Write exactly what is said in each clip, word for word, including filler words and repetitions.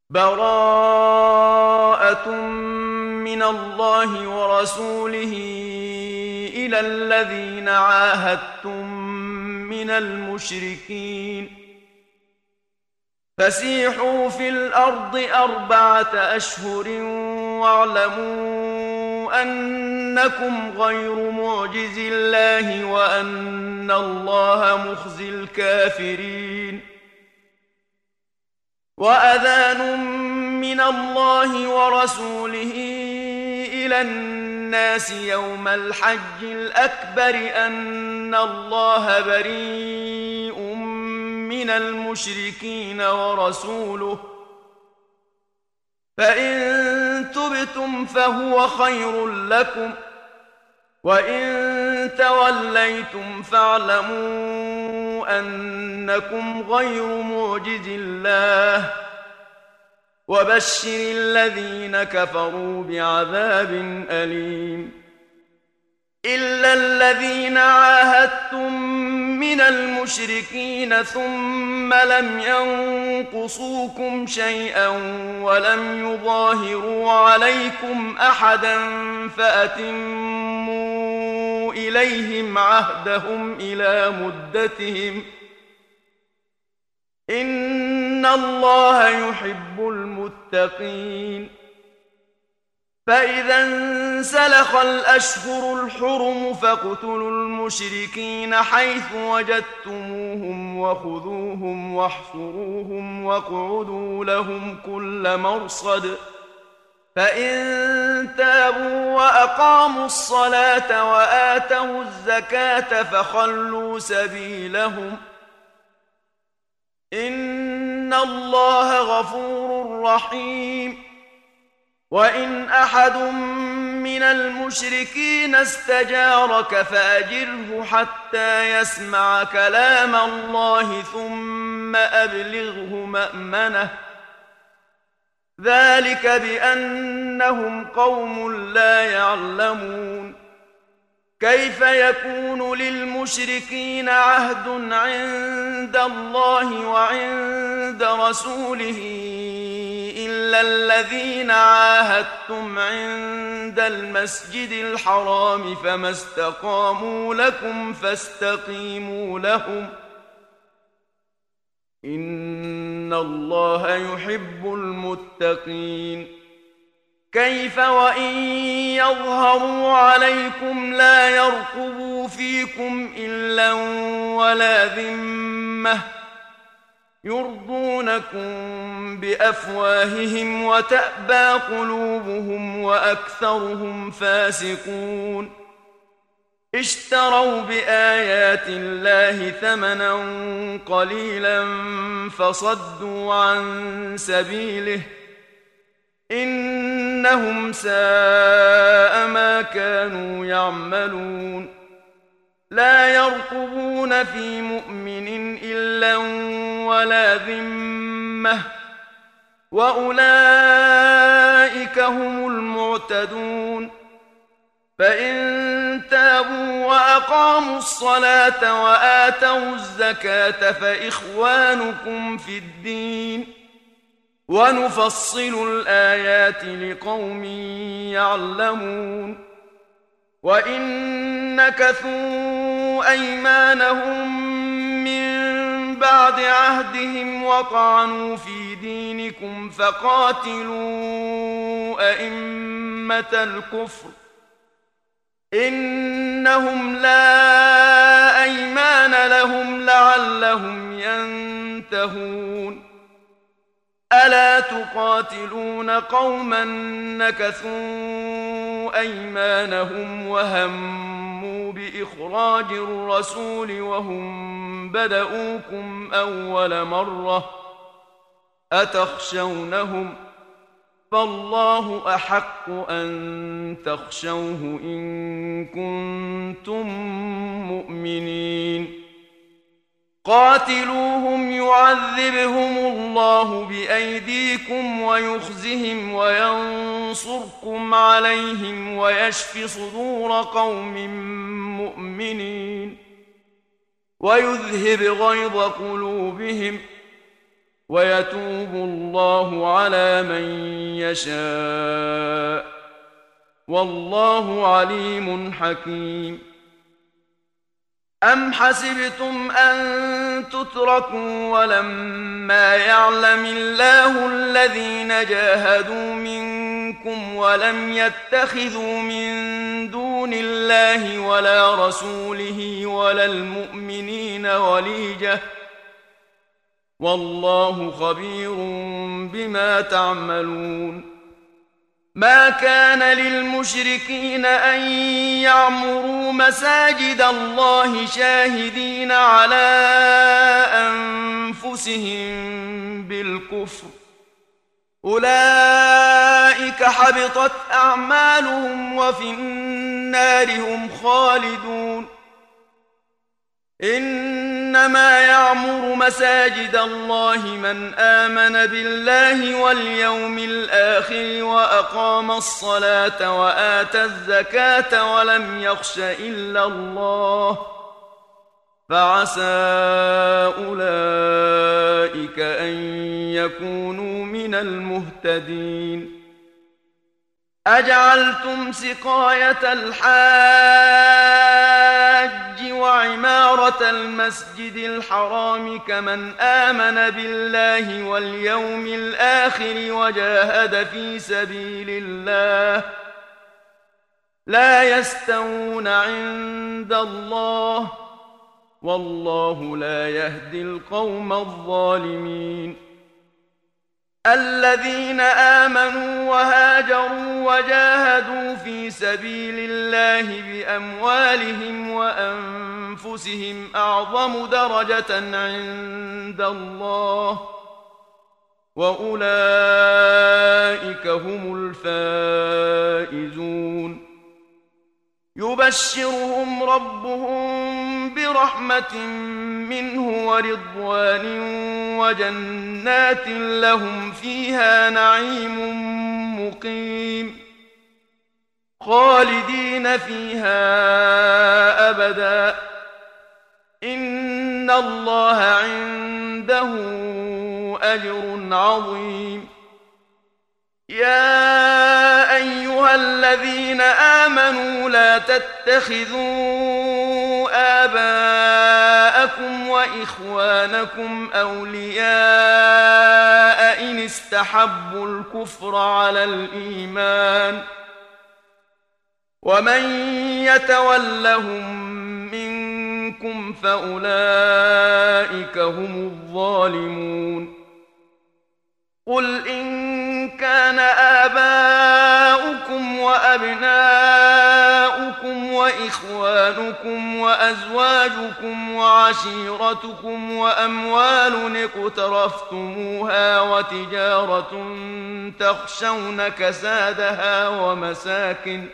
براءة من الله ورسوله إلى الذين عاهدتم من المشركين فسيحوا في الأرض أربعة أشهر واعلموا أنكم غير معجز الله وأن الله مخزي الكافرين. وأذان من الله ورسوله إلى الناس يوم الحج الأكبر أن الله بريء من المشركين ورسوله فإن تبتم فهو خير لكم وإن توليتم فاعلموا أنكم غير معجز الله وبشر الذين كفروا بعذاب أليم. إلا الذين عاهدتم من المشركين ثم لم ينقصوكم شيئا ولم يظاهروا عليكم أحدا فأتموا إليهم عهدهم إلى مدتهم إن الله يحب المتقين. فإذا انسلخ الأشهر الحرم فاقتلوا المشركين حيث وجدتموهم وخذوهم واحصروهم واقعدوا لهم كل مرصد فإن تابوا وأقاموا الصلاة وآتوا الزكاة فخلوا سبيلهم إن الله غفور رحيم. وإن أحد من المشركين استجارك فأجره حتى يسمع كلام الله ثم أبلغه مأمنه ذلك بأنهم قوم لا يعلمون. كيف يكون للمشركين عهد عند الله وعند رسوله إلا الذين عاهدتم عند المسجد الحرام فما استقاموا لكم فاستقيموا لهم إن الله يحب المتقين. كيف وإن يظهروا عليكم لا يرقبوا فيكم إلا ولا ذمة يرضونكم بأفواههم وتأبى قلوبهم وأكثرهم فاسقون. اشتروا بآيات الله ثمنا قليلا فصدوا عن سبيله إنهم ساء ما كانوا يعملون. لا يرقبون في مؤمن إلا ولا ذمة وأولئك هم المعتدون. فإن تابوا وأقاموا الصلاة وآتوا الزكاة فإخوانكم في الدين ونفصل الآيات لقوم يعلمون. وإن نكثوا أيمانهم من بعد عهدهم وطعنوا في دينكم فقاتلوا أئمة الكفر إنهم لا أيمان لهم لعلهم ينتهون. ألا تقاتلون قوما نكثوا أيمانهم وهموا بإخراج الرسول وهم بدؤوكم أول مرة أتخشونهم فالله أحق أن تخشوه إن كنتم مؤمنين. قاتلوهم يعذبهم الله بأيديكم ويخزهم وينصركم عليهم ويشف صدور قوم مؤمنين ويذهب غيظ قلوبهم ويتوب الله على من يشاء والله عليم حكيم. أم حسبتم أن تتركوا ولما يعلم الله الذين جاهدوا منكم ولم يتخذوا من دون الله ولا رسوله ولا المؤمنين وليجة والله خبير بما تعملون. ما كان للمشركين أن يعمروا مساجد الله شاهدين على أنفسهم بالكفر أولئك حبطت أعمالهم وفي النار هم خالدون. إنما يعمر مساجد الله من آمن بالله واليوم الآخر وأقام الصلاة وآتى الزكاة ولم يخش إلا الله فعسى أولئك أن يكونوا من المهتدين. أجعلتم سقاية الحاج وعمارة المسجد الحرام كمن آمن بالله واليوم الآخر وجاهد في سبيل الله لا يستوون عند الله والله لا يهدي القوم الظالمين. الذين آمنوا وهاجروا وجاهدوا في سبيل الله بأموالهم وأنفسهم أعظم درجة عند الله وأولئك هم الفائزون. يبشرهم ربهم برحمة منه ورضوان وجنات لهم فيها نعيم مقيم خالدين فيها أبدا إن الله عنده أجر عظيم. يا أيها الذين آمنوا لا تتخذوا آباءكم وإخوانكم أولياء إن استحبوا الكفر على الإيمان ومن يتولهم منكم فأولئك هم الظالمون. قل إن كان آباؤكم وأبناؤكم وإخوانكم وأزواجكم وعشيرتكم وأموال اقترفتموها وتجارة تخشون كسادها ومساكن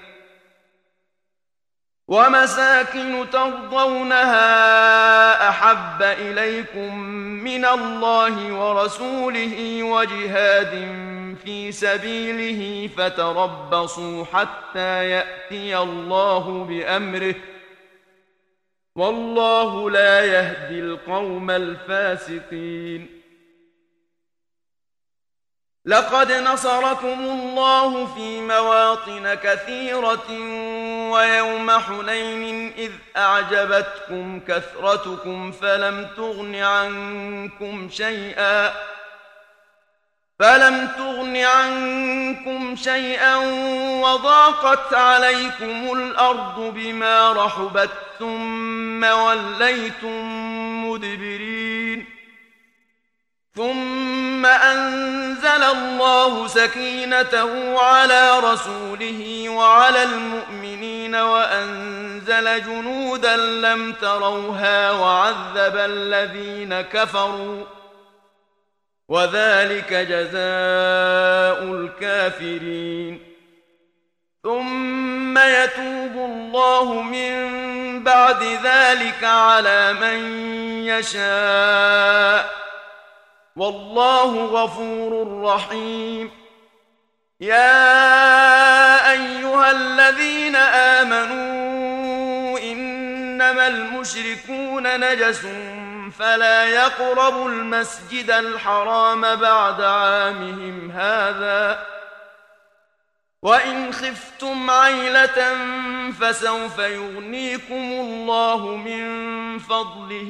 ومساكن ترضونها أحب إليكم من الله ورسوله وجهاد في سبيله فتربصوا حتى يأتي الله بأمره والله لا يهدي القوم الفاسقين. لقد نصركم الله في مواطن كثيرة ويوم حنين إذ أعجبتكم كثرتكم فلم تغن عنكم شيئا فلم تغن عنكم شيئا وضاقت عليكم الأرض بما رحبت ثم وليتم مدبرين. ثم أنزل الله سكينته على رسوله وعلى المؤمنين وأنزل جنودا لم تروها وعذب الذين كفروا وذلك جزاء الكافرين. ثم يتوب الله من بعد ذلك على من يشاء والله غفور رحيم. يا أيها الذين آمنوا إنما المشركون نجس فلا يقربوا المسجد الحرام بعد عامهم هذا وإن خفتم عيلة فسوف يغنيكم الله من فضله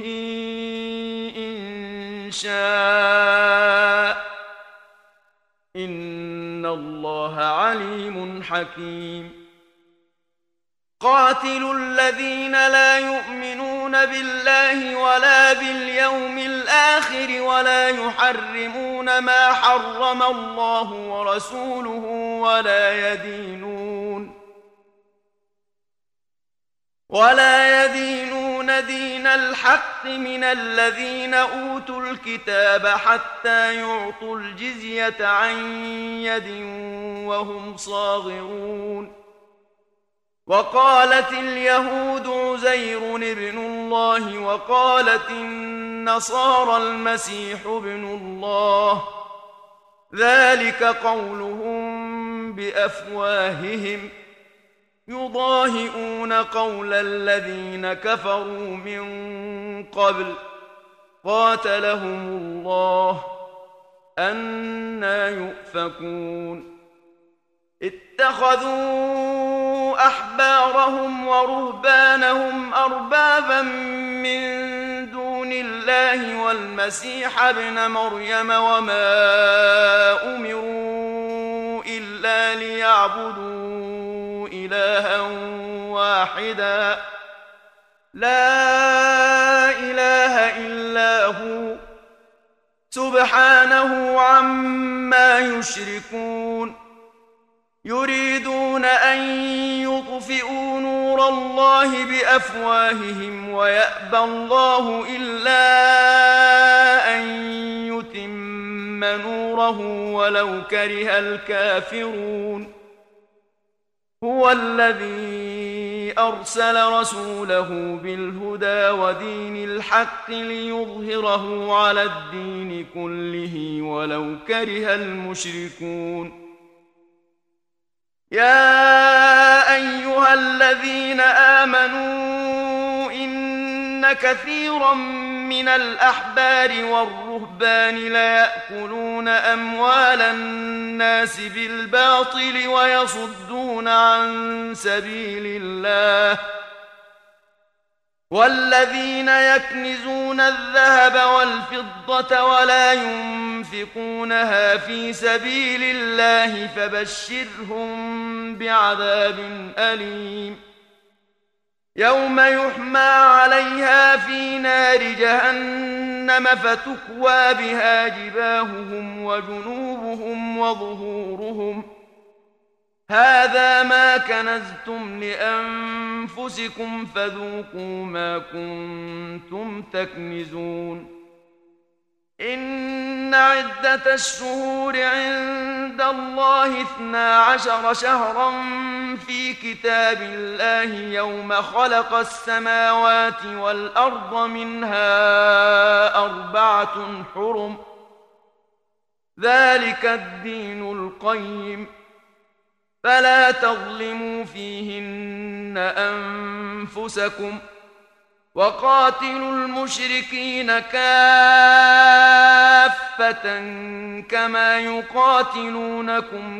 إن شاء إن الله عليم حكيم قاتلوا الذين لا يؤمنون بالله ولا باليوم الآخر ولا يحرمون ما حرم الله ورسوله ولا يدينون ولا يدينون دين الحق من الذين أوتوا الكتاب حتى يعطوا الجزية عن يد وهم صاغرون وقالت اليهود عزير ابن الله وقالت النصارى المسيح ابن الله ذلك قولهم بأفواههم يضاهئون قول الذين كفروا من قبل قاتلهم الله أنى يؤفكون اتخذوا أحبارهم ورهبانهم أربابا من دون الله والمسيح ابن مريم وما أمروا إلا ليعبدوا إلها واحدا لا إله إلا هو سبحانه عما يشركون يريدون أن يطفئوا نور الله بأفواههم ويأبى الله إلا أن يتم نوره ولو كره الكافرون هو الذي أرسل رسوله بالهدى ودين الحق ليظهره على الدين كله ولو كره المشركون يا أيها الذين آمنوا إن كثيرا من الأحبار والرهبان ليأكلون أموال الناس بالباطل ويصدون عن سبيل الله والذين يكنزون الذهب والفضة ولا ينفقونها في سبيل الله فبشرهم بعذاب أليم يوم يحمى عليها في نار جهنم فتكوى بها جباههم وجنوبهم وظهورهم هذا ما كنزتم لأنفسكم فذوقوا ما كنتم تكنزون إن عدة الشهور عند الله اثنا عشر شهرا في كتاب الله يوم خلق السماوات والأرض منها أربعة حرم ذلك الدين القيم فلا تظلموا فيهن أنفسكم وقاتلوا المشركين كافة كما يقاتلونكم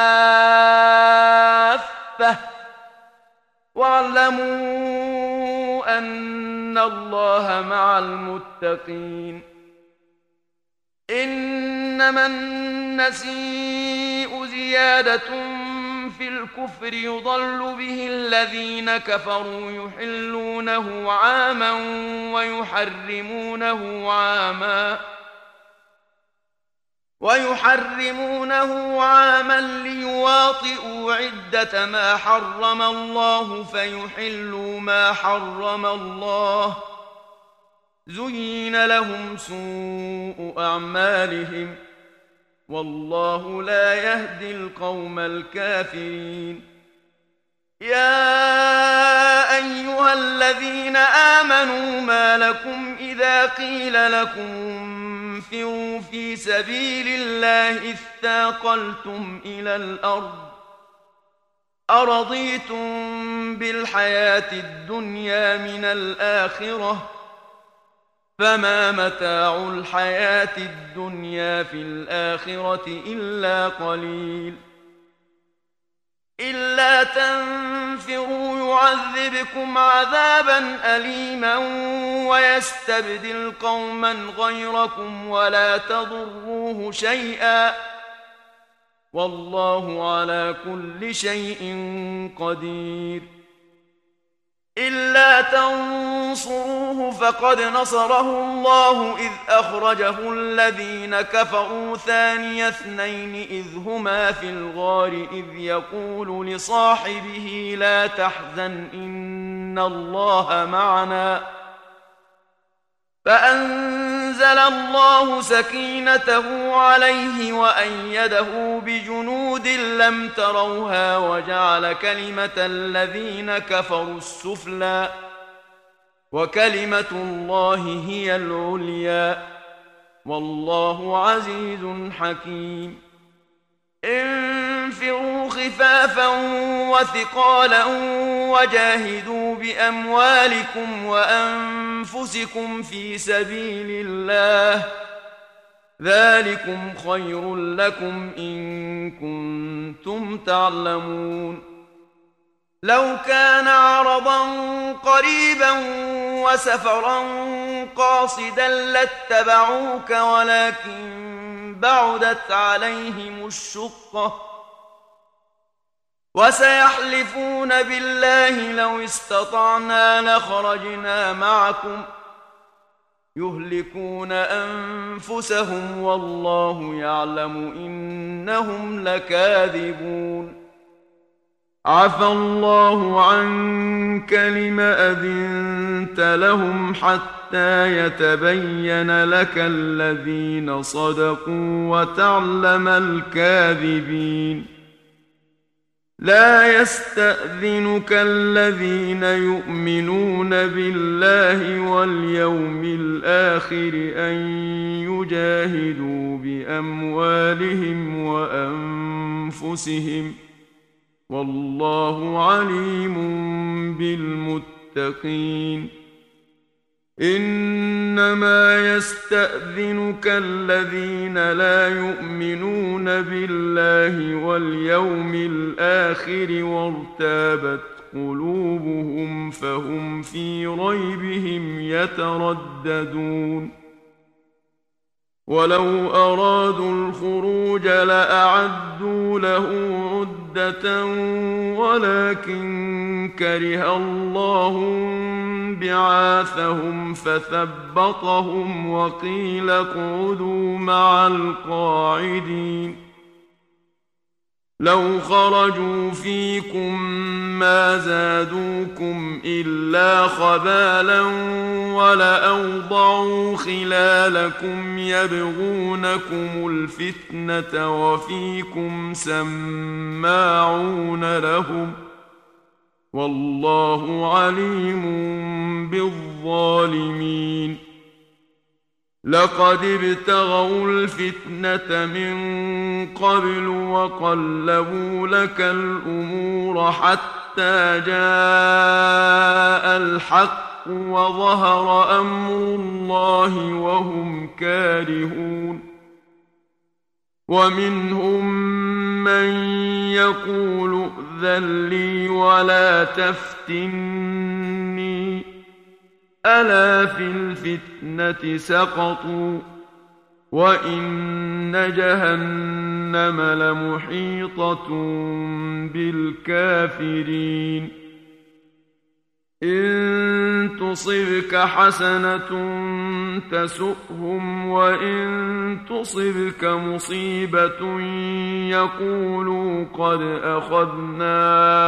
كافة واعلموا أن الله مع المتقين إنما النسيء زيادة في الكفر يضل به الذين كفروا يحلونه عاما ويحرمونه عاما ويحرمونه عاما ليواطئوا عدة ما حرم الله فيحلوا ما حرم الله زين لهم سوء أعمالهم والله لا يهدي القوم الكافرين يا أيها الذين آمنوا ما لكم إذا قيل لكم انفروا في سبيل الله اثاقلتم إلى الأرض أرضيتم بالحياة الدنيا من الآخرة فما متاع الحياة الدنيا في الآخرة إلا قليل. إلا تنفروا يعذبكم عذابا أليما ويستبدل قوما غيركم ولا تضروه شيئا والله على كل شيء قدير. إلا تنصروه فقد نصره الله إذ أخرجه الذين كفروا ثاني اثنين إذ هما في الغار إذ يقول لصاحبه لا تحزن إن الله معنا فأنزل الله سكينته عليه وأيده بجنود لم تروها وجعل كلمة الذين كفروا السفلى وكلمة الله هي العليا والله عزيز حكيم. انفروا خفافا وثقالا وجاهدوا بأموالكم وأنفسكم في سبيل الله ذلكم خير لكم إن كنتم تعلمون. لو كان عرضا قريبا وسفرا قاصدا لاتبعوك ولكن بعدت عليهم الشقة وسيحلفون بالله لو استطعنا لخرجنا معكم يهلكون أنفسهم والله يعلم إنهم لكاذبون. عفى الله عنك لم أذنت لهم حتى يتبين لك الذين صدقوا وتعلم الكاذبين. لا يستأذنك الذين يؤمنون بالله واليوم الآخر أن يجاهدوا بأموالهم وأنفسهم والله عليم بالمتقين. إنما يستأذنك الذين لا يؤمنون بالله واليوم الآخر وارتابت قلوبهم فهم في ريبهم يترددون. ولو أرادوا الخروج لأعدوا له عدة ولكن كره الله بعاثهم فثبطهم وقيل اقعدوا مع القاعدين. لو خرجوا فيكم ما زادوكم إلا خبالا ولأوضعوا خلالكم يبغونكم الفتنة وفيكم سماعون لهم والله عليم بالظالمين. لقد ابتغوا الفتنة من قبل وقلبوا لك الأمور حتى جاء الحق وظهر أمر الله وهم كارهون. ومنهم من يقول ائذن لي ولا تفتني ألا في الفتنة سقطوا وإن جهنم لمحيطة بالكافرين. إن تصبك حسنة تسؤهم وإن تصبك مصيبة يقولوا قد أخذنا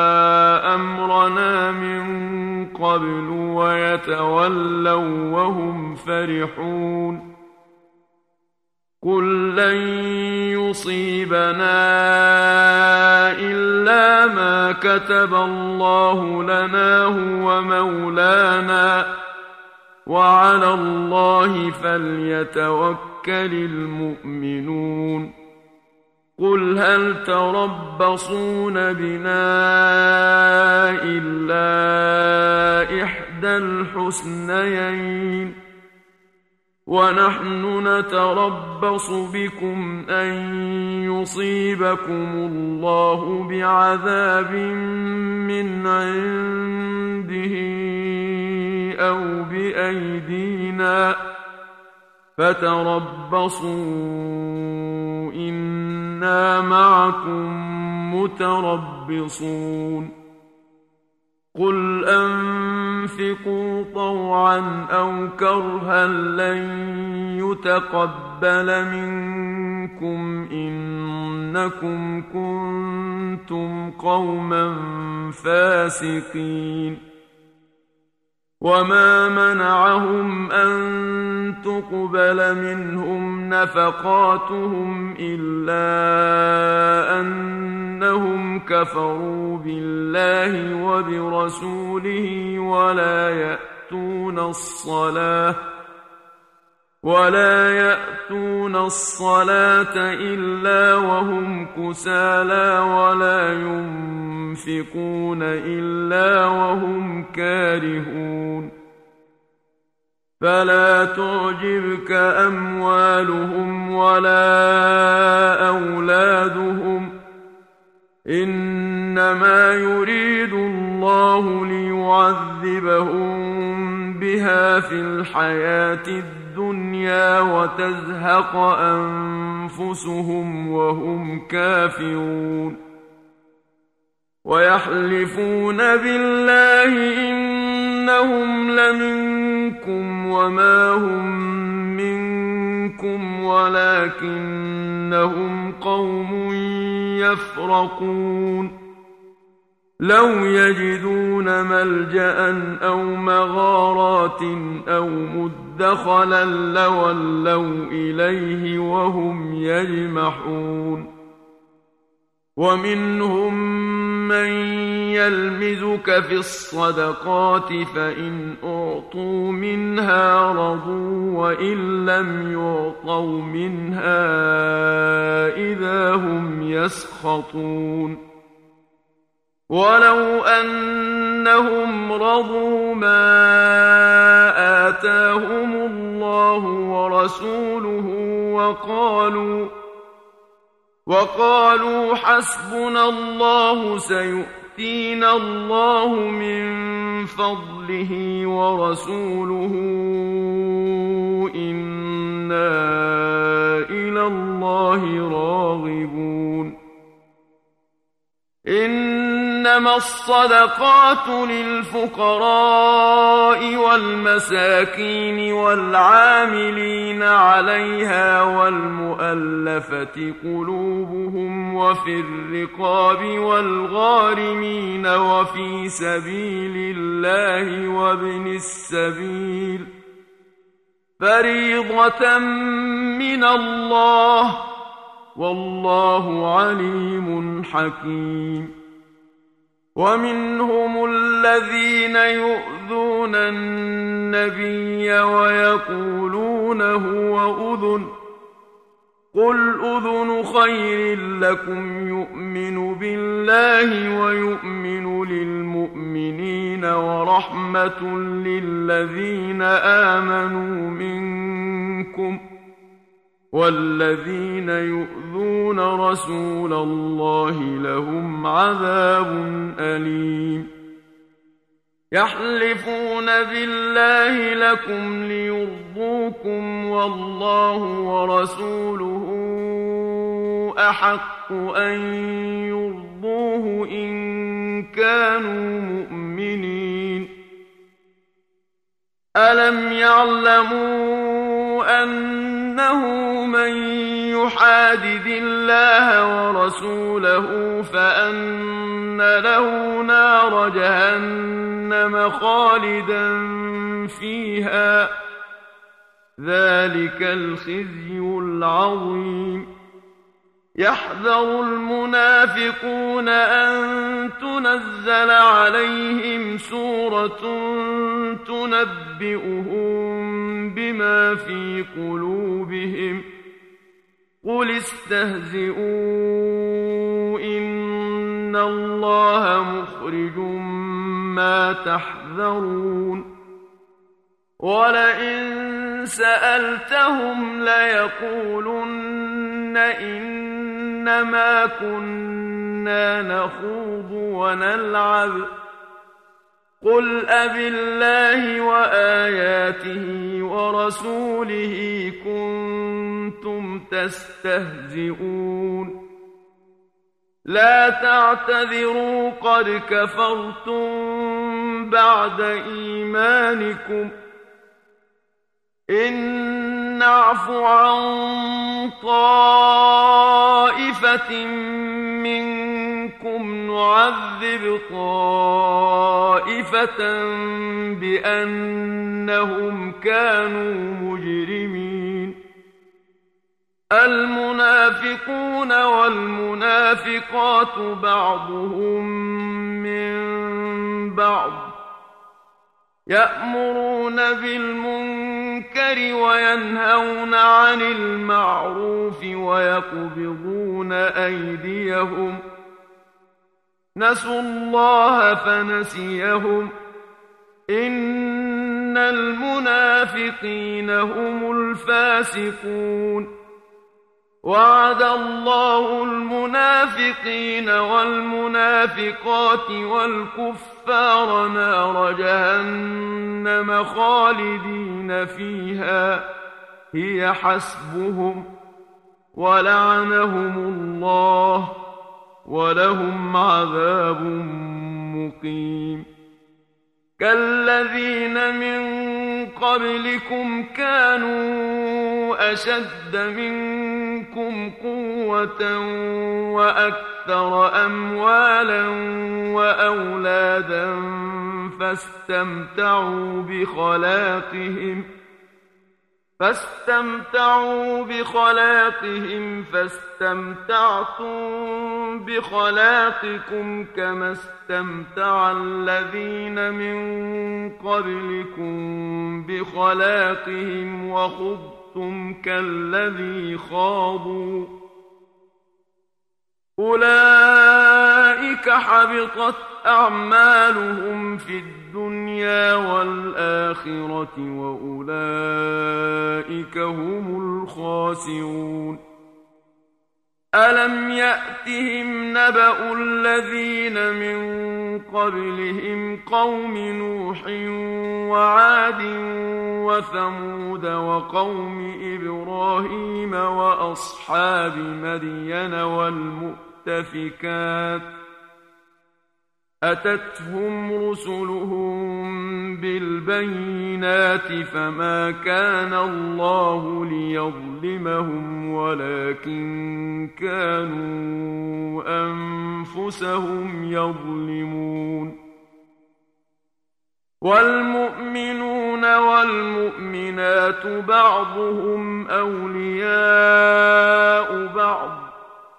أمرنا من قبل ويتولوا وهم فرحون. قل لن يصيبنا إلا ما كتب الله لنا هو مولانا وعلى الله فليتوكل المؤمنون. قل هل تربصون بنا إلا إحدى الحسنيين ونحن نتربص بكم أن يصيبكم الله بعذاب من عنده أو بأيدينا فتربصوا إنا معكم متربصون قل أنفقوا طوعا أو كرها لن يتقبل منكم إنكم كنتم قوما فاسقين وما منعهم أن تقبل منهم نفقاتهم إلا أنهم كفروا بالله وبرسوله ولا يأتون الصلاة ولا يأتون الصلاة إلا وهم كسالى ولا ينفقون إلا وهم كارهون فلا تعجبك أموالهم ولا أولادهم إنما يريد الله ليعذبهم بها في الحياة الدنيا وتزهق أنفسهم وهم كافرون ويحلفون بالله إنهم لمنكم وما هم منكم ولكنهم قوم يفرقون لو يجدون ملجأ أو مغارات أو مدخلا لولوا إليه وهم يجمحون ومنهم من يلمزك في الصدقات فإن أعطوا منها رضوا وإن لم يعطوا منها إذا هم يسخطون ولو أنهم رضوا ما آتاهم الله ورسوله وقالوا وقالوا حسبنا الله سيؤتينا الله من فضله ورسوله إنا إلى الله راغبون إنما الصدقات للفقراء والمساكين والعاملين عليها والمؤلفة قلوبهم وفي الرقاب والغارمين وفي سبيل الله وابن السبيل فريضة من الله والله عليم حكيم ومنهم الذين يؤذون النبي ويقولون هو أذن قل أذن خير لكم يؤمن بالله ويؤمن للمؤمنين ورحمة للذين آمنوا منكم والذين يؤذون رسول الله لهم عذاب أليم يحلفون بالله لكم ليرضوكم والله ورسوله أحق أن يرضوه إن كانوا مؤمنين ألم يعلموا أنه من يحادد الله ورسوله فأن له نار جهنم خالدا فيها ذلك الخزي العظيم يحذر المنافقون أن تنزل عليهم سورة تنبئهم بما في قلوبهم قل استهزئوا إن الله مخرج ما تحذرون ولئن سألتهم ليقولن إنما كنا نخوض ونلعب قل أبالله وآياته ورسوله كنتم تستهزئون لا تعتذروا قد كفرتم بعد إيمانكم إن نعف عن طائفة منكم نعذب طائفة بأنهم كانوا مجرمين المنافقون والمنافقات بعضهم من بعض يأمرون بالمنكر وينهون عن المعروف ويقبضون أيديهم نسوا الله فنسيهم إن المنافقين هم الفاسقون وعد الله المنافقين والمنافقات والكفار نار جهنم خالدين فيها هي حسبهم ولعنهم الله ولهم عذاب مقيم كالذين من قبلكم كانوا أشد منكم قوة وأكثر أموالا وأولادا فاستمتعوا بخلاقهم فاستمتعوا بخلاقهم فاستمتعتم بخلاقكم كما استمتع الذين من قبلكم بخلاقهم وخضتم كالذي خاضوا أولئك حبطت أعمالهم في الدنيا والآخرة وأولئك هم الخاسرون ألم يأتهم نبأ الذين من قبلهم قوم نوح وعاد وثمود وقوم إبراهيم وأصحاب مدين والمؤتفكات أتتهم رسلهم بالبينات فما كان الله ليظلمهم ولكن كانوا أنفسهم يظلمون والمؤمنون والمؤمنات بعضهم أولياء بعض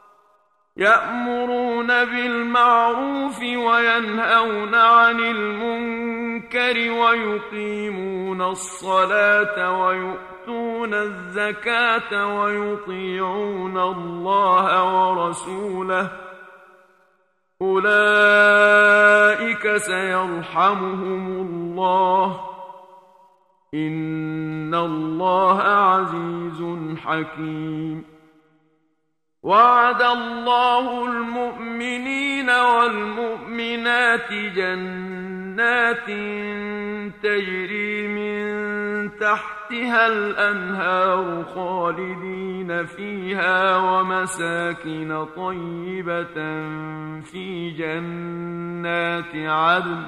يأمرون بالمعروف وينهون عن المنكر ويقيمون الصلاة ويؤتون الزكاة ويطيعون الله ورسوله أولئك سيرحمهم الله إن الله عزيز حكيم وعد الله المؤمنين والمؤمنات جنات تجري من تحتها الأنهار خالدين فيها ومساكن طيبة في جنات عدن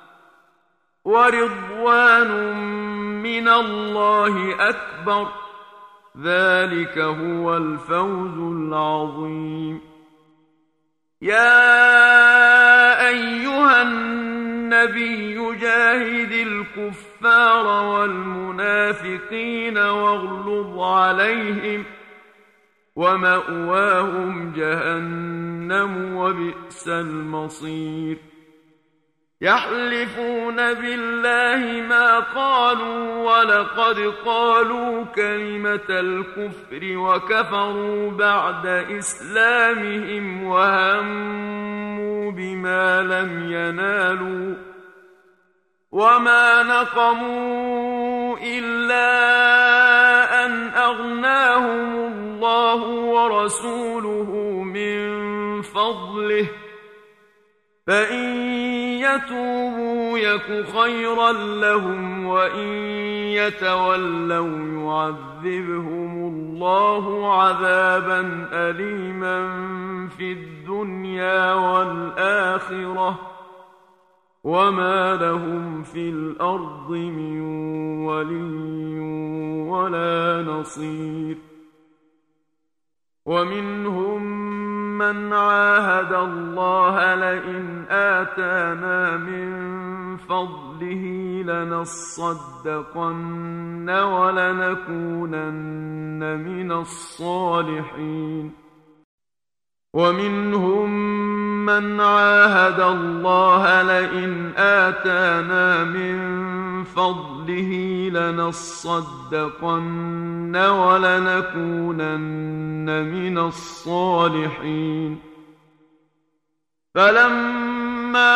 ورضوان من الله أكبر ذلك هو الفوز العظيم يا أيها النبي جاهد الكفار والمنافقين واغلظ عليهم ومأواهم جهنم وبئس المصير يحلفون بالله ما قالوا ولقد قالوا كلمة الكفر وكفروا بعد إسلامهم وهموا بما لم ينالوا وما نقموا إلا أن أغناهم الله ورسوله من فضله فإن يتوبوا يك خيرا لهم وإن يتولوا يعذبهم الله عذابا أليما في الدنيا والآخرة وما لهم في الأرض من ولي ولا نصير. ومنهم من عاهد الله لئن آتانا من فضله لنصدقن ولنكونن من الصالحين. ومنهم من عاهد الله لئن آتانا من فضله لنصدقن ولنكونن من الصالحين. فلما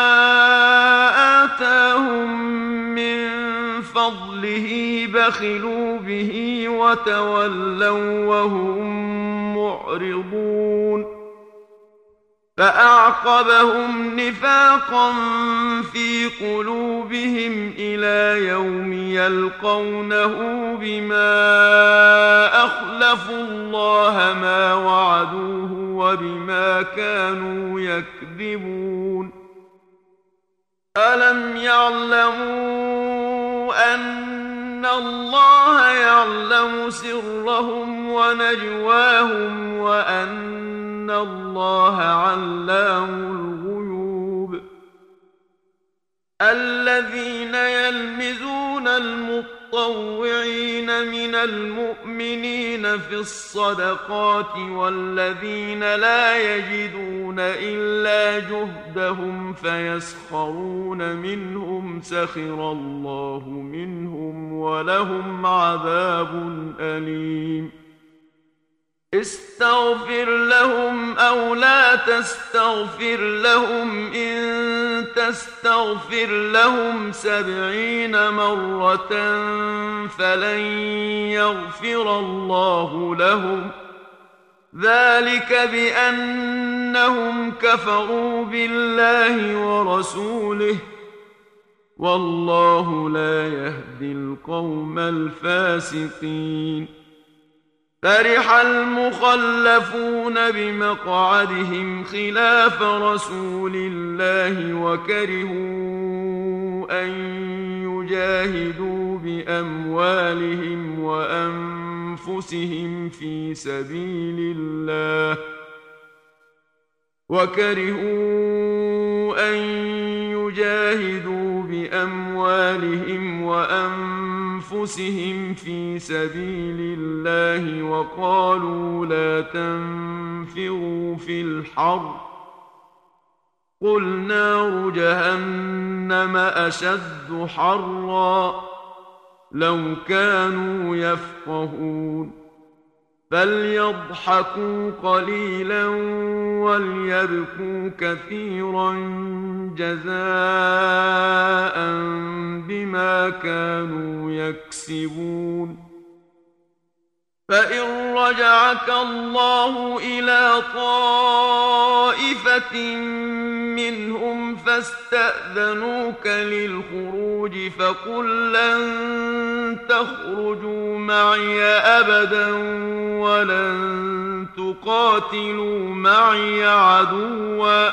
آتاهم من فضله بخلوا به وتولوا وهم معرضون. فأعقبهم نفاقا في قلوبهم إلى يوم يلقونه بما أخلفوا الله ما وعدوه وبما كانوا يكذبون. ألم يعلموا أن الله يعلم سرهم ونجواهم وأن إن الله علام الغيوب. الذين يلمزون المطوعين من المؤمنين في الصدقات والذين لا يجدون إلا جهدهم فيسخرون منهم سخر الله منهم ولهم عذاب أليم. استغفر لهم أو لا تستغفر لهم إن تستغفر لهم سبعين مرة فلن يغفر الله لهم ذلك بأنهم كفروا بالله ورسوله والله لا يهدي القوم الفاسقين. فرح المخلفون بمقعدهم خلاف رسول الله وكرهوا أن يجاهدوا بأموالهم وأنفسهم في سبيل الله وكرهوا أن يجاهدوا بأموالهم وأنفسهم في سبيل الله وقالوا لا تنفروا في الحر قل نار جهنم أشد حرا لو كانوا يفقهون. فليضحكوا قليلا وليبكوا كثيرا جزاء بما كانوا يكسبون. فإن رجعك الله إلى طائفة منهم فاستأذنوك للخروج فقل لن تخرجوا معي أبدا ولن تقاتلوا معي عدوا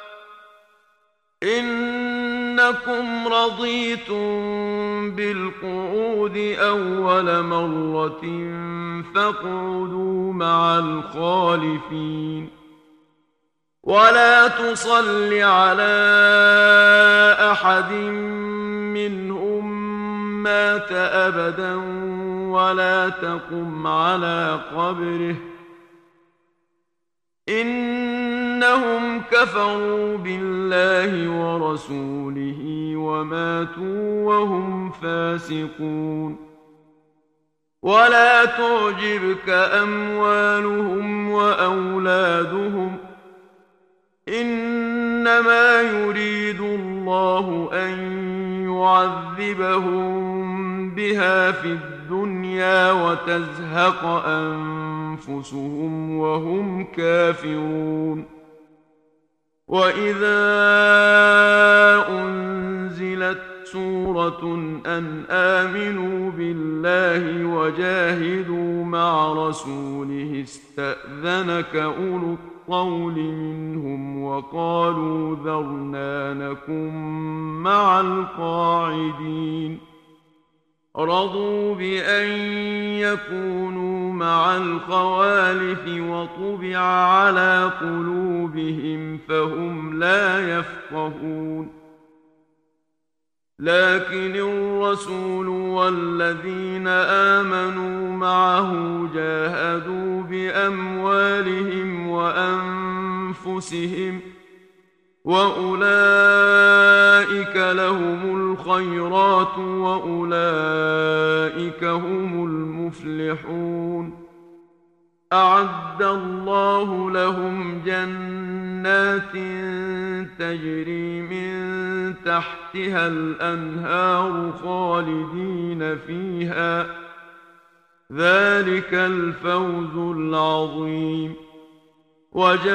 إنكم رضيتم بالقعود أول مرة فاقعدوا مع الخالفين. ولا تصل على أحد منهم مات أبدا ولا تقم على قبره إنهم كفروا بالله ورسوله وماتوا وهم فاسقون. ولا تعجبك أموالهم وأولادهم إنما يريد الله أن ليعذبهم بها في الدنيا وتزهق أنفسهم وهم كافرون. وإذا أنزلت سورة أن آمنوا بالله وجاهدوا مع رسوله استأذنك أولو الطول منهم وقالوا ذرنا نكن مع القاعدين. رضوا بأن يكونوا مع الخوالف وطبع على قلوبهم فهم لا يفقهون. لكن الرسول والذين آمنوا معه جاهدوا بأموالهم وأنفسهم وأولئك لهم الخيرات وأولئك هم المفلحون. أعد الله لهم جنات تجري من تحتها الأنهار خالدين فيها، ذلك الفوز العظيم. وجاء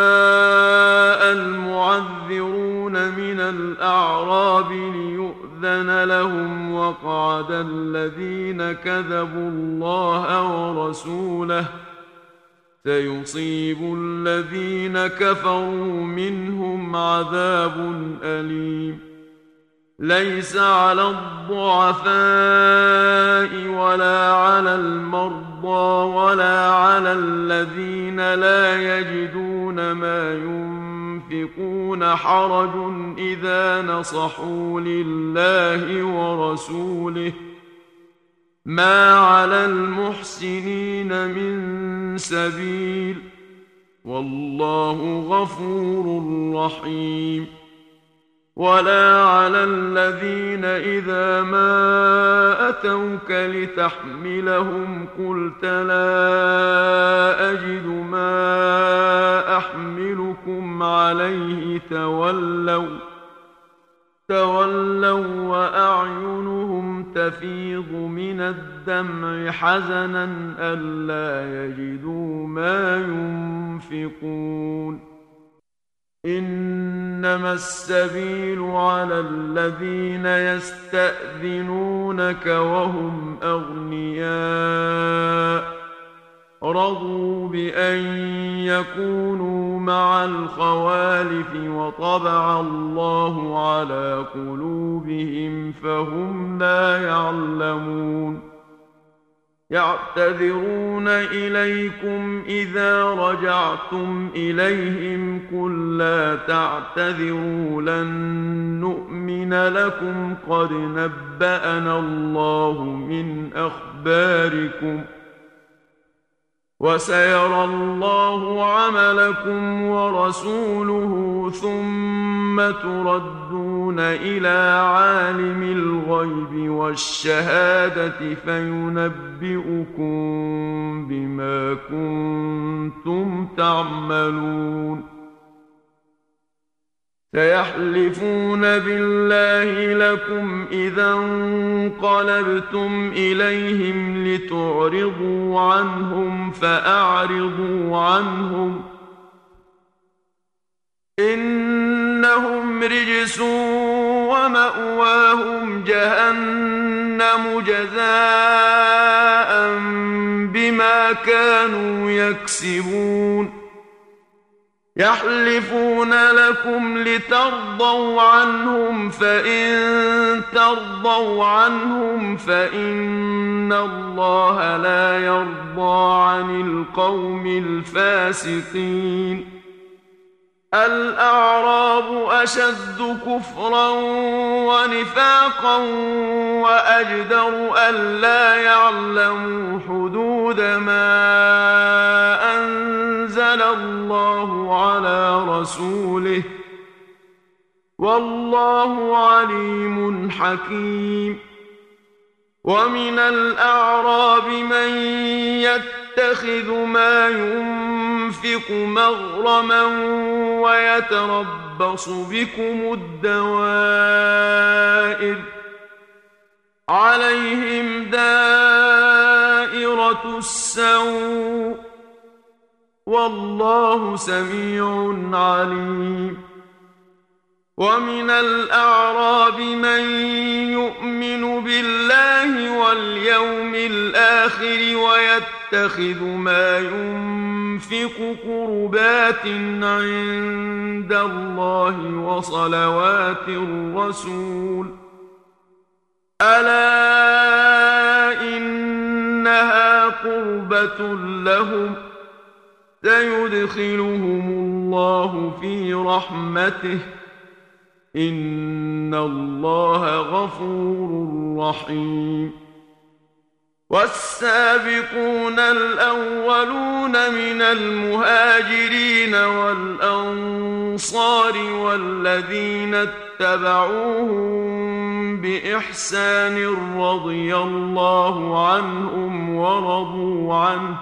المعذرون من الأعراب ليؤذن لهم وقعد الذين كذبوا الله ورسوله، سيصيب الذين كفروا منهم عذاب أليم. ليس على الضعفاء ولا على المرضى ولا على الذين لا يجدون ما ينفقون حرج إذا نصحوا لله ورسوله، ما على المحسنين من سبيل، والله غفور رحيم. ولا على الذين إذا ما أتوك لتحملهم قلت لا أجد ما أحملكم عليه تولوا تولوا وأعينهم تفيض من الدمع حزنا ألا يجدوا ما ينفقون. إنما السبيل على الذين يستأذنونك وهم أغنياء، رضوا بأن يكونوا مع الخوالف وطبع الله على قلوبهم فهم لا يعلمون. يعتذرون إليكم إذا رجعتم إليهم قل لا تعتذروا لن نؤمن لكم قد نبأنا الله من أخباركم وسيرى الله عملكم ورسوله ثم تردون إلى عالم الغيب والشهادة فينبئكم بما كنتم تعملون. سيحلفون بالله لكم إذا انقلبتم إليهم لتعرضوا عنهم فأعرضوا عنهم إنهم رجس ومأواهم جهنم جزاء بما كانوا يكسبون. يحلفون لكم لترضوا عنهم فإن ترضوا عنهم فإن الله لا يرضى عن القوم الفاسقين. الأعراب أشد كفرا ونفاقا وأجدر ألا يعلموا حدود ما أنزل الله على رسوله، والله عليم حكيم. ومن الأعراب من يتخذ ما ينفق مغرما ويتربص بكم الدوائر عليهم دائرة السوء والله سميع عليم. ومن الأعراب من يؤمن بالله واليوم الآخر ويتخذ ما ينفق قربات عند الله وصلوات الرسول ألا إنها قربة لهم سيدخلهم الله في رحمته إن الله غفور رحيم. والسابقون الأولون من المهاجرين والأنصار والذين اتبعوهم بإحسان رضي الله عنهم ورضوا عنه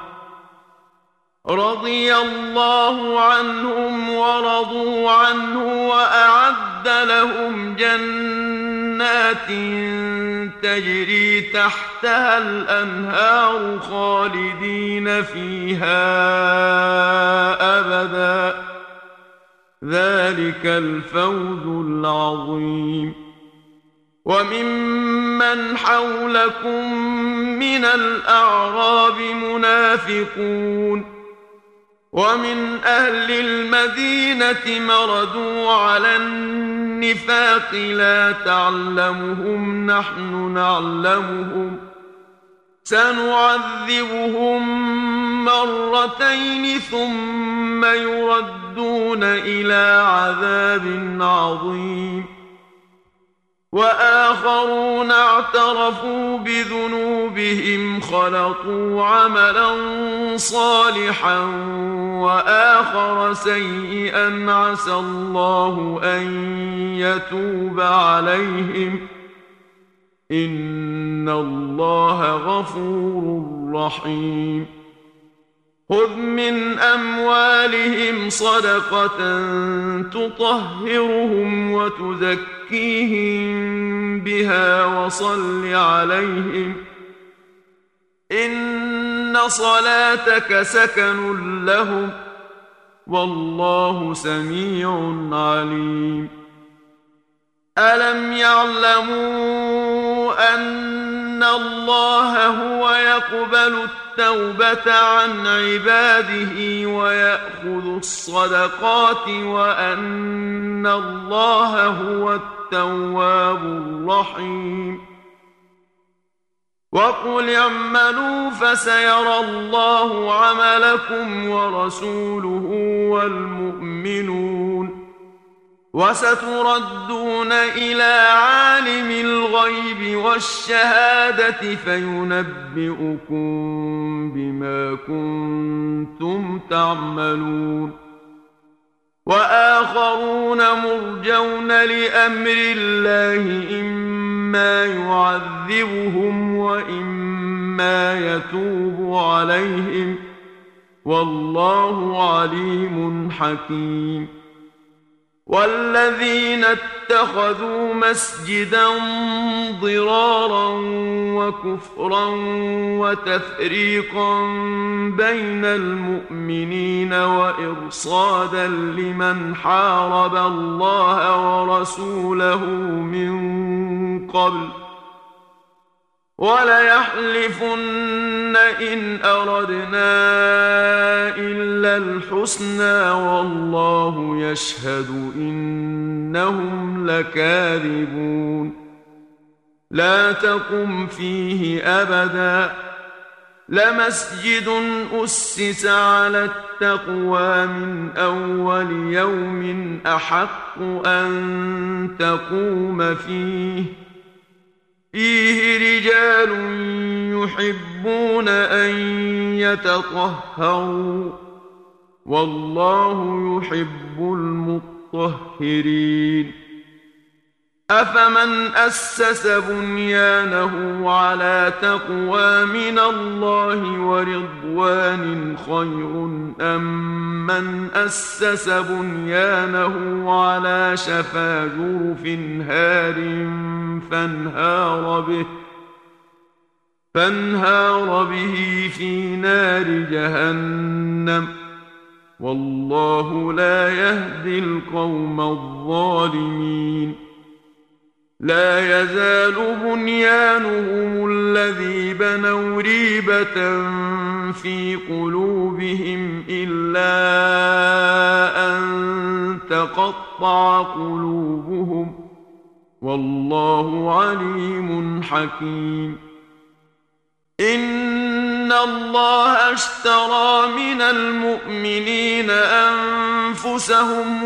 رضي الله عنهم ورضوا عنه وأعد لهم جنات تجري تحتها الأنهار خالدين فيها أبدا ذلك الفوز العظيم. وممن حولكم من الأعراب منافقون ومن أهل المدينة مردوا على النفاق لا تعلمهم نحن نعلمهم سنعذبهم مرتين ثم يردون إلى عذاب عظيم. وآخرون اعترفوا بذنوبهم خلطوا عملا صالحا وآخر سيئا عسى الله أن يتوب عليهم إن الله غفور رحيم. خذ من أموالهم صدقة تطهرهم وتزكيهم بها وصل عليهم إن صلاتك سكن لهم والله سميع عليم. ألم يعلموا أن الله هو يقبل التوبة عن عباده ويأخذ الصدقات وأن الله هو التواب الرحيم. وقل اعملوا فسيرى الله عملكم ورسوله والمؤمنون وستردون إلى عالم الغيب والشهادة فينبئكم بما كنتم تعملون. وآخرون مرجون لأمر الله إما يعذبهم وإما يتوب عليهم والله عليم حكيم. والذين اتخذوا مسجدا ضرارا وكفرا وتفريقا بين المؤمنين وإرصادا لمن حارب الله ورسوله من قبل وليحلفن إن أردنا إلا الحسنى والله يشهد إنهم لكاذبون. لا تقم فيه أبدا لمسجد أسس على التقوى من أول يوم أحق أن تقوم فيه فيه رجال يحبون أن يتطهروا والله يحب المطهرين. أفمن أسس بنيانه على تقوى من الله ورضوان خير أم من أسس بنيانه على شفا جرف هار فانهار به فانهار به في نار جهنم والله لا يهدي القوم الظالمين لا يزال بنيانهم الذي بنوا ريبة في قلوبهم إلا أن تقطع قلوبهم والله عليم حكيم إن الله اشترى من المؤمنين أنفسهم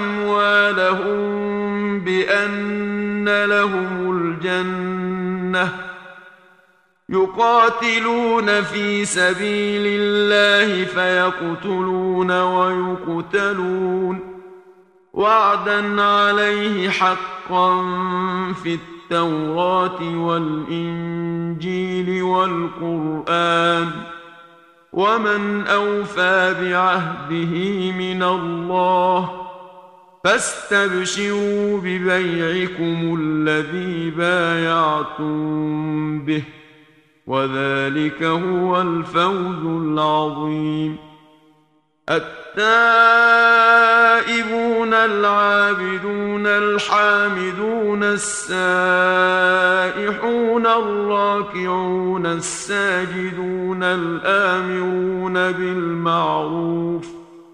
وأموالهم بأن لهم الجنة يقاتلون في سبيل الله فيقتلون ويقتلون وعدا عليه حقا في التوراة والإنجيل والقرآن ومن أوفى بعهده من الله فاستبشروا ببيعكم الذي بايعتم به وذلك هو الفوز العظيم التائبون العابدون الحامدون السائحون الراكعون الساجدون الآمرون بالمعروف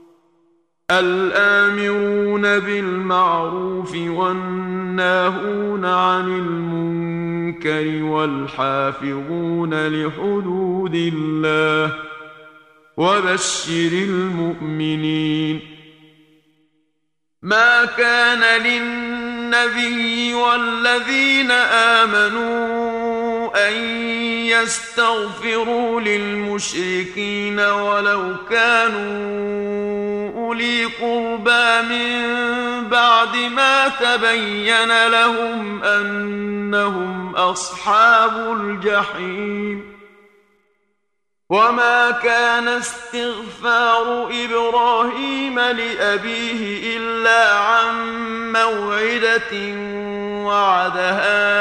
الآمرون بالمعروف والناهون عن المنكر والحافظون لحدود الله وبشر المؤمنين ما كان للنبي والذين آمنوا أن يستغفروا للمشركين ولو كانوا أولي قربى من بعد ما تبين لهم أنهم أصحاب الجحيم وما كان استغفار إبراهيم لأبيه إلا عن موعدة وعدها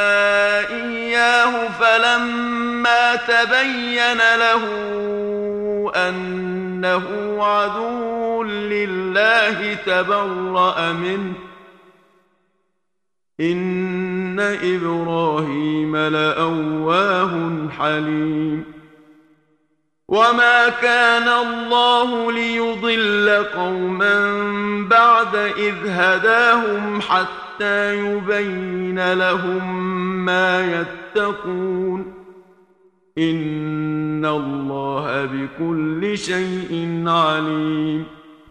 إياه فلما تبين له أنه عدو لله تبرأ منه إن إبراهيم لأواه حليم وما كان الله ليضل قوما بعد إذ هداهم حتى يبين لهم ما يتقون إن الله بكل شيء عليم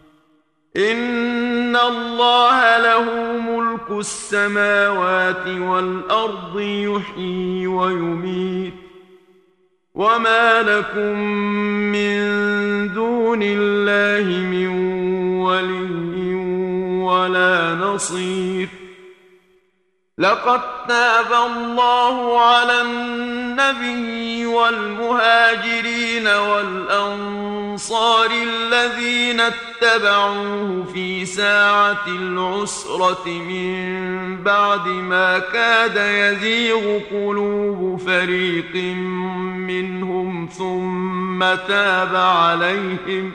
إن الله له ملك السماوات والأرض يحيي ويميت وما لكم من دون الله من ولي ولا نصير لقد تاب الله على النبي والمهاجرين والأنصار الذين اتبعوه في ساعة العسرة من بعد ما كاد يزيغ قلوب فريق منهم ثم تاب عليهم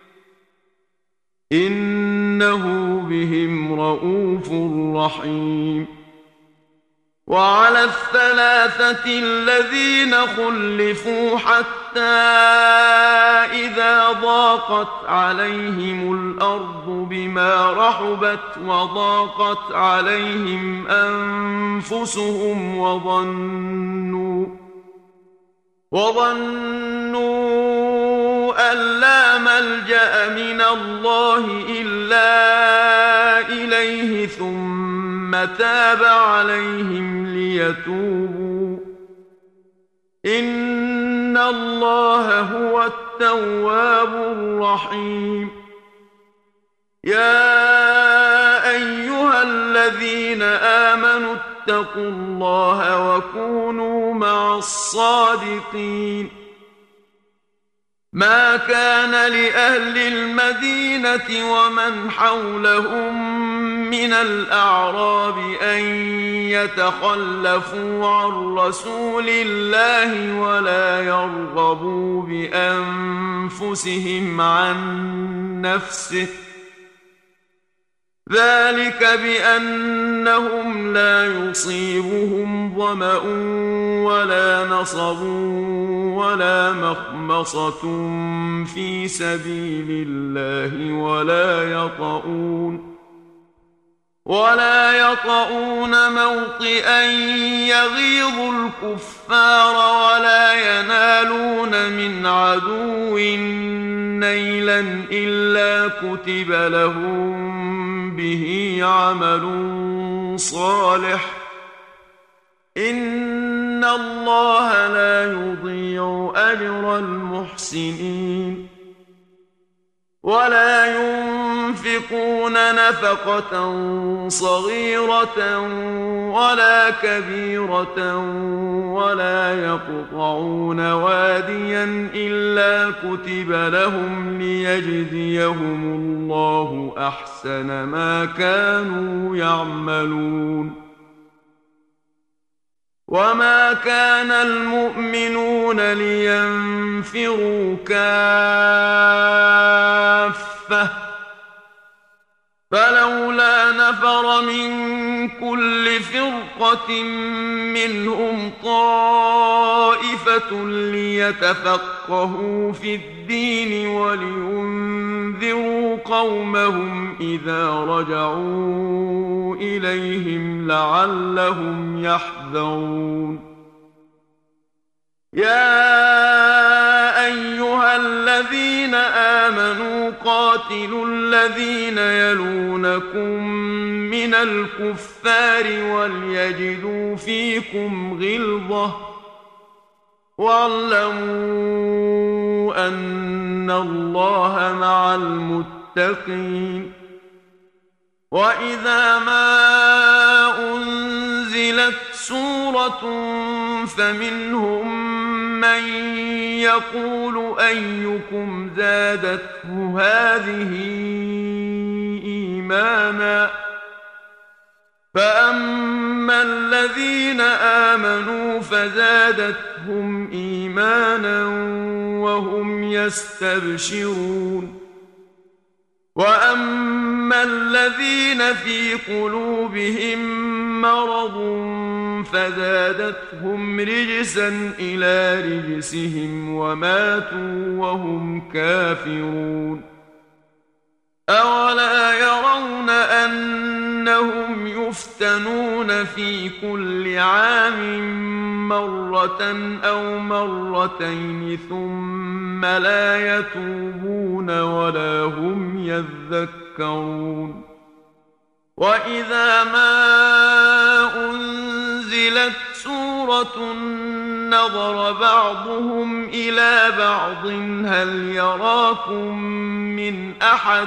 إنه بهم رءوف رحيم وعلى الثلاثة الذين خلفوا حتى إذا ضاقت عليهم الأرض بما رحبت وضاقت عليهم أنفسهم وظنوا وظنوا أن لا ملجأ من الله إلا إليه ثم تاب عليهم ليتوبوا إن الله هو التواب الرحيم يا أيها الذين آمنوا اتقوا الله وكونوا مع الصادقين ما كان لأهل المدينة ومن حولهم من الأعراب أن يتخلفوا عن رسول الله ولا يرغبوا بأنفسهم عن نفسه ذلك بأنهم لا يصيبهم ظمأ ولا نصب ولا مخمصة في سبيل الله ولا يطؤون ولا يطؤون موطئا يغيظ الكفار ولا ينالون من عدو نيلا إلا كتب لهم به عمل صالح إن الله لا يضيع أجر المحسنين ولا ينفقون نفقة صغيرة ولا كبيرة ولا يقطعون واديا إلا كتب لهم ليجزيهم الله أحسن ما كانوا يعملون وما كان المؤمنون لينفروا كافة فلولا نفر من كل فرقة منهم طائفة ليتفقهوا في الدين ولينذروا قومهم إذا رجعوا إليهم لعلهم يحذرون يا أيها الذين آمنوا قاتلوا الذين يلونكم من الكفار وليجدوا فيكم غلظة واعلموا أن الله مع المتقين وإذا ما أنزلت سورة فمنهم من يقول أيكم زادته هذه إيمانا فأما الذين آمنوا فزادتهم إيمانا وهم يستبشرون وأما الذين في قلوبهم مرض فزادتهم رجسا إلى رجسهم وماتوا وهم كافرون أولا يرون أنهم يفتنون في كل عام مرة أو مرتين ثم لا يتوبون ولا هم يذكرون وإذا ما أنزلت سورة نظر بعضهم إلى بعض هل يراكم من أحد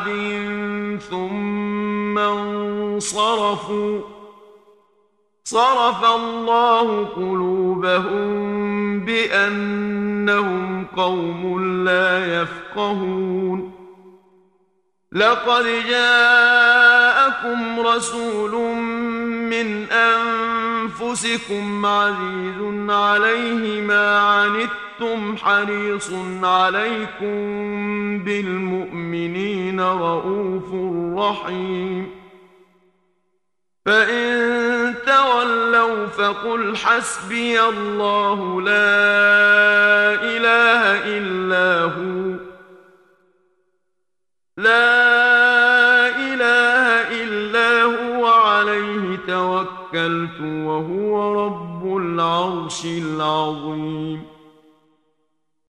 ثم انصرفوا صرف الله قلوبهم بأنهم قوم لا يفقهون لقد جاءكم رسول من أنفسكم عزيز عليه ما عنتم حريص عليكم بالمؤمنين رؤوف رحيم فإن تولوا فقل حسبي الله لا إله إلا هو لا إله إلا هو عليه توكلت وهو رب العرش العظيم